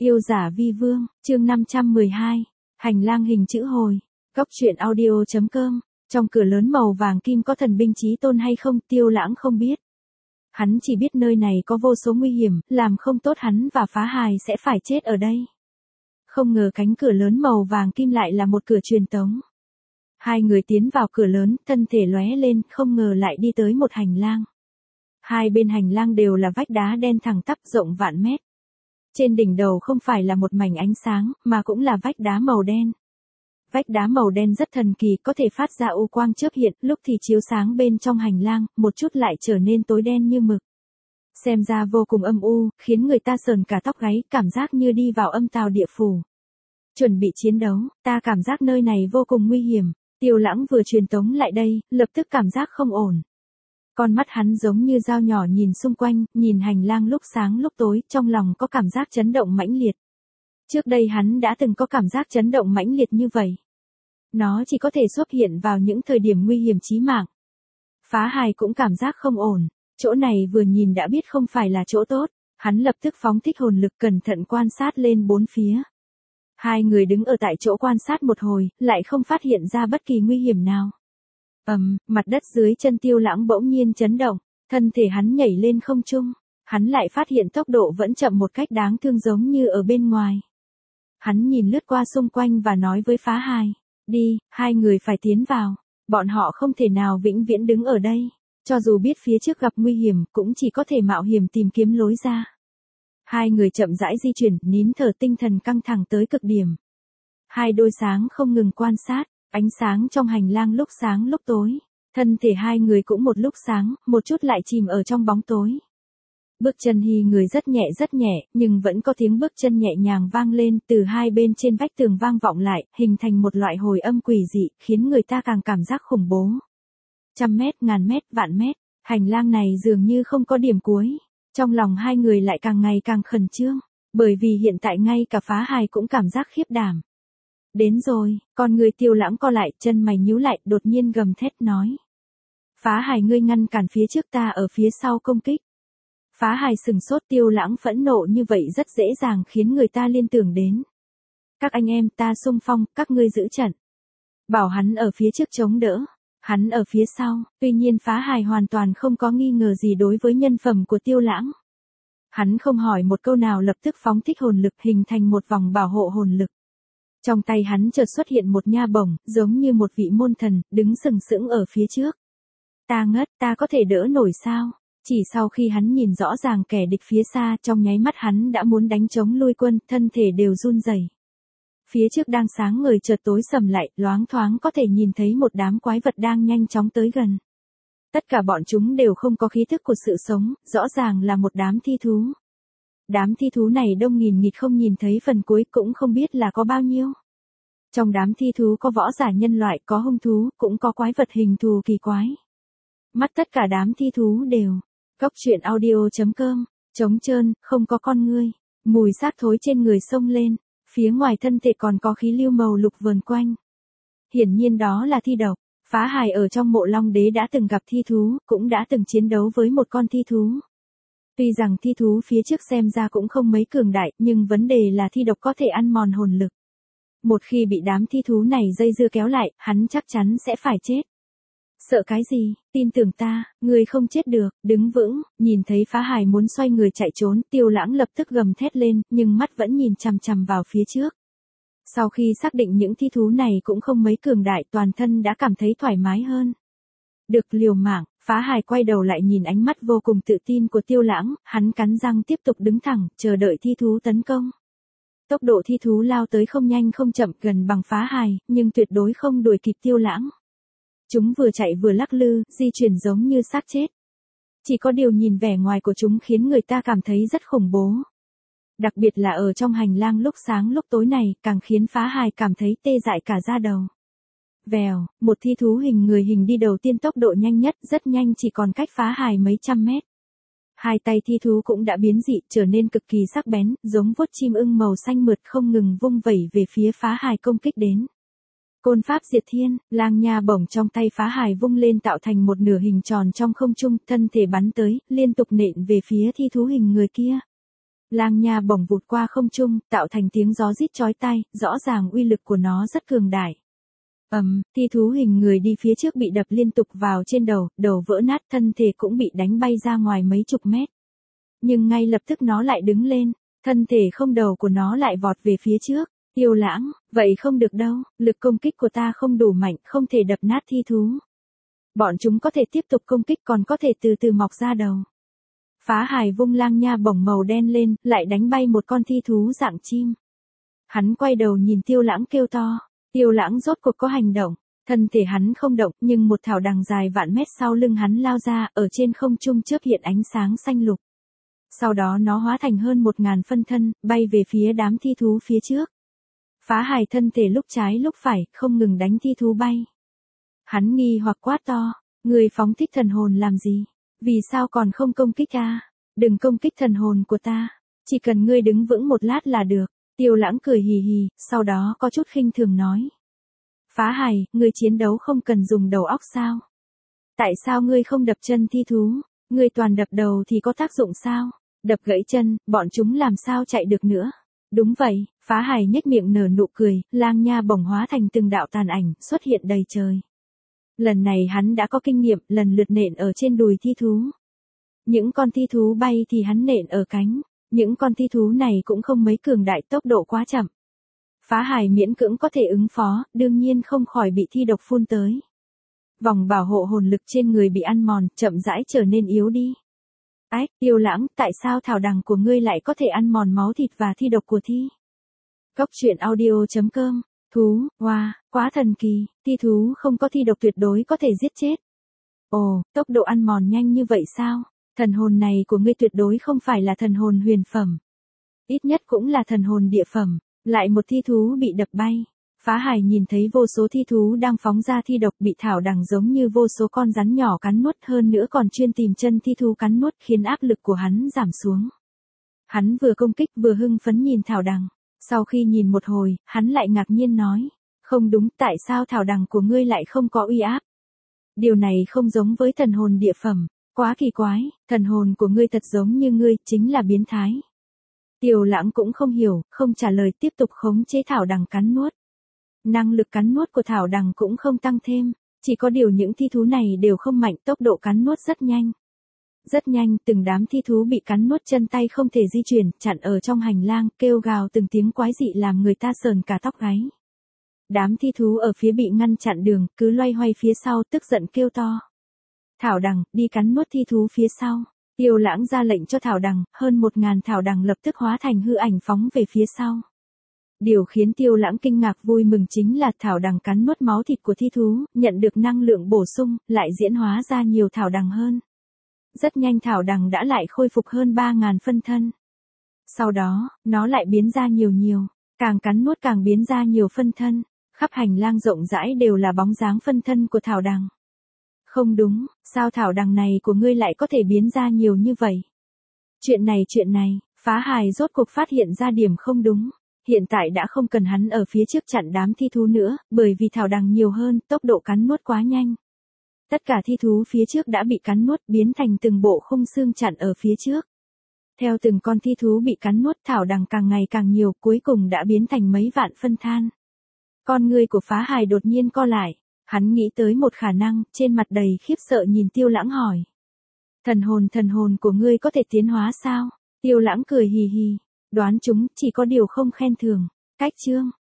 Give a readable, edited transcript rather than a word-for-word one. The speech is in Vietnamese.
Yêu giả vi vương, chương 512, hành lang hình chữ hồi, góc truyện audio.com, trong cửa lớn màu vàng kim có thần binh chí tôn hay không, Tiêu Lãng không biết. Hắn chỉ biết nơi này có vô số nguy hiểm, làm không tốt hắn và Phá Hài sẽ phải chết ở đây. Không ngờ cánh cửa lớn màu vàng kim lại là một cửa truyền tống. Hai người tiến vào cửa lớn, thân thể lóe lên, không ngờ lại đi tới một hành lang. Hai bên hành lang đều là vách đá đen thẳng tắp rộng vạn mét. Trên đỉnh đầu không phải là một mảnh ánh sáng, mà cũng là vách đá màu đen. Vách đá màu đen rất thần kỳ, có thể phát ra u quang chớp hiện, lúc thì chiếu sáng bên trong hành lang, một chút lại trở nên tối đen như mực. Xem ra vô cùng âm u, khiến người ta sờn cả tóc gáy, cảm giác như đi vào âm tào địa phủ. Chuẩn bị chiến đấu, ta cảm giác nơi này vô cùng nguy hiểm. Tiêu Lãng vừa truyền tống lại đây, lập tức cảm giác không ổn. Con mắt hắn giống như dao nhỏ nhìn xung quanh, nhìn hành lang lúc sáng lúc tối, trong lòng có cảm giác chấn động mãnh liệt. Trước đây hắn đã từng có cảm giác chấn động mãnh liệt như vậy. Nó chỉ có thể xuất hiện vào những thời điểm nguy hiểm chí mạng. Phá Hài cũng cảm giác không ổn, chỗ này vừa nhìn đã biết không phải là chỗ tốt, hắn lập tức phóng thích hồn lực cẩn thận quan sát lên bốn phía. Hai người đứng ở tại chỗ quan sát một hồi, lại không phát hiện ra bất kỳ nguy hiểm nào. Mặt đất dưới chân Tiêu Lãng bỗng nhiên chấn động, thân thể hắn nhảy lên không trung, hắn lại phát hiện tốc độ vẫn chậm một cách đáng thương giống như ở bên ngoài. Hắn nhìn lướt qua xung quanh và nói với Phá Hài, đi, hai người phải tiến vào, bọn họ không thể nào vĩnh viễn đứng ở đây, cho dù biết phía trước gặp nguy hiểm cũng chỉ có thể mạo hiểm tìm kiếm lối ra. Hai người chậm rãi di chuyển, nín thở tinh thần căng thẳng tới cực điểm. Hai đôi sáng không ngừng quan sát, ánh sáng trong hành lang lúc sáng lúc tối, thân thể hai người cũng một lúc sáng, một chút lại chìm ở trong bóng tối. Bước chân hai người rất nhẹ, nhưng vẫn có tiếng bước chân nhẹ nhàng vang lên từ hai bên trên vách tường vang vọng lại, hình thành một loại hồi âm quỷ dị, khiến người ta càng cảm giác khủng bố. Trăm mét, ngàn mét, vạn mét, hành lang này dường như không có điểm cuối. Trong lòng hai người lại càng ngày càng khẩn trương, bởi vì hiện tại ngay cả Phá Hài cũng cảm giác khiếp đảm. Đến rồi, con người Tiêu Lãng co lại, chân mày nhíu lại, đột nhiên gầm thét nói. Phá Hài, ngươi ngăn cản phía trước, ta ở phía sau công kích. Phá Hài sừng sốt, Tiêu Lãng phẫn nộ như vậy rất dễ dàng khiến người ta liên tưởng đến. Các anh em, ta xung phong, các ngươi giữ trận. Bảo hắn ở phía trước chống đỡ, hắn ở phía sau, tuy nhiên Phá Hài hoàn toàn không có nghi ngờ gì đối với nhân phẩm của Tiêu Lãng. Hắn không hỏi một câu nào lập tức phóng thích hồn lực hình thành một vòng bảo hộ hồn lực. Trong tay hắn chợt xuất hiện một nha bổng, giống như một vị môn thần, đứng sừng sững ở phía trước. Ta ngất, ta có thể đỡ nổi sao? Chỉ sau khi hắn nhìn rõ ràng kẻ địch phía xa, trong nháy mắt hắn đã muốn đánh chống lui quân, thân thể đều run rẩy. Phía trước đang sáng ngời chợt tối sầm lại, loáng thoáng có thể nhìn thấy một đám quái vật đang nhanh chóng tới gần. Tất cả bọn chúng đều không có khí thức của sự sống, rõ ràng là một đám thi thú. Đám thi thú này đông nghìn nghịt không nhìn thấy phần cuối, cũng không biết là có bao nhiêu. Trong đám thi thú có võ giả nhân loại, có hung thú, cũng có quái vật hình thù kỳ quái. Mắt tất cả đám thi thú đều. Góc truyện audio.com, trống trơn, không có con ngươi. Mùi xác thối trên người xông lên, phía ngoài thân thể còn có khí lưu màu lục vờn quanh. Hiển nhiên đó là thi độc. Phá Hài ở trong Mộ Long Đế đã từng gặp thi thú, cũng đã từng chiến đấu với một con thi thú. Tuy rằng thi thú phía trước xem ra cũng không mấy cường đại, nhưng vấn đề là thi độc có thể ăn mòn hồn lực. Một khi bị đám thi thú này dây dưa kéo lại, hắn chắc chắn sẽ phải chết. Sợ cái gì, tin tưởng ta, người không chết được, đứng vững. Nhìn thấy Phá Hài muốn xoay người chạy trốn, Tiêu Lãng lập tức gầm thét lên, nhưng mắt vẫn nhìn chằm chằm vào phía trước. Sau khi xác định những thi thú này cũng không mấy cường đại, toàn thân đã cảm thấy thoải mái hơn. Được liều mạng, Phá Hài quay đầu lại nhìn ánh mắt vô cùng tự tin của Tiêu Lãng, hắn cắn răng tiếp tục đứng thẳng, chờ đợi thi thú tấn công. Tốc độ thi thú lao tới không nhanh không chậm, gần bằng Phá Hài, nhưng tuyệt đối không đuổi kịp Tiêu Lãng. Chúng vừa chạy vừa lắc lư, di chuyển giống như xác chết. Chỉ có điều nhìn vẻ ngoài của chúng khiến người ta cảm thấy rất khủng bố. Đặc biệt là ở trong hành lang lúc sáng lúc tối này, càng khiến Phá Hài cảm thấy tê dại cả da đầu. Vèo, một thi thú hình người hình đi đầu tiên tốc độ nhanh nhất, rất nhanh, chỉ còn cách Phá Hài mấy trăm mét. Hai tay thi thú cũng đã biến dị, trở nên cực kỳ sắc bén, giống vuốt chim ưng màu xanh mượt không ngừng vung vẩy về phía Phá Hài công kích đến. Côn pháp diệt thiên, lang nha bổng trong tay Phá Hài vung lên tạo thành một nửa hình tròn trong không trung, thân thể bắn tới, liên tục nện về phía thi thú hình người kia. Lang nha bổng vụt qua không trung, tạo thành tiếng gió rít chói tai, rõ ràng uy lực của nó rất cường đại. Thi thú hình người đi phía trước bị đập liên tục vào trên đầu, đầu vỡ nát, thân thể cũng bị đánh bay ra ngoài mấy chục mét. Nhưng ngay lập tức nó lại đứng lên, thân thể không đầu của nó lại vọt về phía trước. Tiêu Lãng, vậy không được đâu, lực công kích của ta không đủ mạnh, không thể đập nát thi thú. Bọn chúng có thể tiếp tục công kích, còn có thể từ từ mọc ra đầu. Phá Hải vung lang nha bổng màu đen lên, lại đánh bay một con thi thú dạng chim. Hắn quay đầu nhìn Tiêu Lãng kêu to. Tiêu Lãng rốt cuộc có hành động, thân thể hắn không động, nhưng một thảo đằng dài vạn mét sau lưng hắn lao ra, ở trên không trung chớp hiện ánh sáng xanh lục. Sau đó nó hóa thành hơn 1000 phân thân, bay về phía đám thi thú phía trước. Phá Hải thân thể lúc trái lúc phải, không ngừng đánh thi thú bay. Hắn nghi hoặc quát to, người phóng thích thần hồn làm gì? Vì sao còn không công kích ta? Đừng công kích thần hồn của ta, chỉ cần ngươi đứng vững một lát là được. Tiêu Lãng cười hì hì, sau đó có chút khinh thường nói. Phá Hải, ngươi chiến đấu không cần dùng đầu óc sao? Tại sao ngươi không đập chân thi thú? Ngươi toàn đập đầu thì có tác dụng sao? Đập gãy chân, bọn chúng làm sao chạy được nữa? Đúng vậy, Phá Hải nhếch miệng nở nụ cười, lang nha bổng hóa thành từng đạo tàn ảnh, xuất hiện đầy trời. Lần này hắn đã có kinh nghiệm, lần lượt nện ở trên đùi thi thú. Những con thi thú bay thì hắn nện ở cánh. Những con thi thú này cũng không mấy cường đại, tốc độ quá chậm. Phá Hải miễn cưỡng có thể ứng phó, đương nhiên không khỏi bị thi độc phun tới. Vòng bảo hộ hồn lực trên người bị ăn mòn, chậm rãi trở nên yếu đi. Ách, Tiêu Lãng, tại sao thảo đằng của ngươi lại có thể ăn mòn máu thịt và thi độc của thi? Góc truyện audio.com. Thú, wow, quá thần kỳ, thi thú không có thi độc tuyệt đối có thể giết chết. Ồ, tốc độ ăn mòn nhanh như vậy sao? Thần hồn này của ngươi tuyệt đối không phải là thần hồn huyền phẩm. Ít nhất cũng là thần hồn địa phẩm. Lại một thi thú bị đập bay. Phá Hải nhìn thấy vô số thi thú đang phóng ra thi độc, bị thảo đằng giống như vô số con rắn nhỏ cắn nuốt, hơn nữa còn chuyên tìm chân thi thú cắn nuốt, khiến áp lực của hắn giảm xuống. Hắn vừa công kích vừa hưng phấn nhìn thảo đằng. Sau khi nhìn một hồi, hắn lại ngạc nhiên nói. Không đúng, tại sao thảo đằng của ngươi lại không có uy áp? Điều này không giống với thần hồn địa phẩm. Quá kỳ quái, thần hồn của ngươi thật giống như ngươi, chính là biến thái. Tiêu Lãng cũng không hiểu, không trả lời, tiếp tục khống chế thảo đằng cắn nuốt. Năng lực cắn nuốt của thảo đằng cũng không tăng thêm, chỉ có điều những thi thú này đều không mạnh, tốc độ cắn nuốt rất nhanh. Rất nhanh, từng đám thi thú bị cắn nuốt, chân tay không thể di chuyển, chặn ở trong hành lang, kêu gào từng tiếng quái dị làm người ta sờn cả tóc gáy. Đám thi thú ở phía bị ngăn chặn đường, cứ loay hoay phía sau, tức giận kêu to. Thảo đằng, đi cắn nuốt thi thú phía sau. Tiêu Lãng ra lệnh cho thảo đằng, hơn 1000 thảo đằng lập tức hóa thành hư ảnh phóng về phía sau. Điều khiến Tiêu Lãng kinh ngạc vui mừng chính là thảo đằng cắn nuốt máu thịt của thi thú, nhận được năng lượng bổ sung, lại diễn hóa ra nhiều thảo đằng hơn. Rất nhanh thảo đằng đã lại khôi phục hơn 3000 phân thân. Sau đó, nó lại biến ra nhiều, càng cắn nuốt càng biến ra nhiều phân thân, khắp hành lang rộng rãi đều là bóng dáng phân thân của thảo đằng. Không đúng, sao thảo đằng này của ngươi lại có thể biến ra nhiều như vậy? Chuyện này, Phá Hải rốt cuộc phát hiện ra điểm không đúng. Hiện tại đã không cần hắn ở phía trước chặn đám thi thú nữa, bởi vì thảo đằng nhiều hơn, tốc độ cắn nuốt quá nhanh. Tất cả thi thú phía trước đã bị cắn nuốt, biến thành từng bộ khung xương chặn ở phía trước. Theo từng con thi thú bị cắn nuốt, thảo đằng càng ngày càng nhiều, cuối cùng đã biến thành mấy vạn phân than. Con ngươi của Phá Hải đột nhiên co lại. Hắn nghĩ tới một khả năng, trên mặt đầy khiếp sợ nhìn Tiêu Lãng hỏi. Thần hồn của ngươi có thể tiến hóa sao? Tiêu Lãng cười hì hì, đoán chúng, chỉ có điều không khen thường. Cách chương.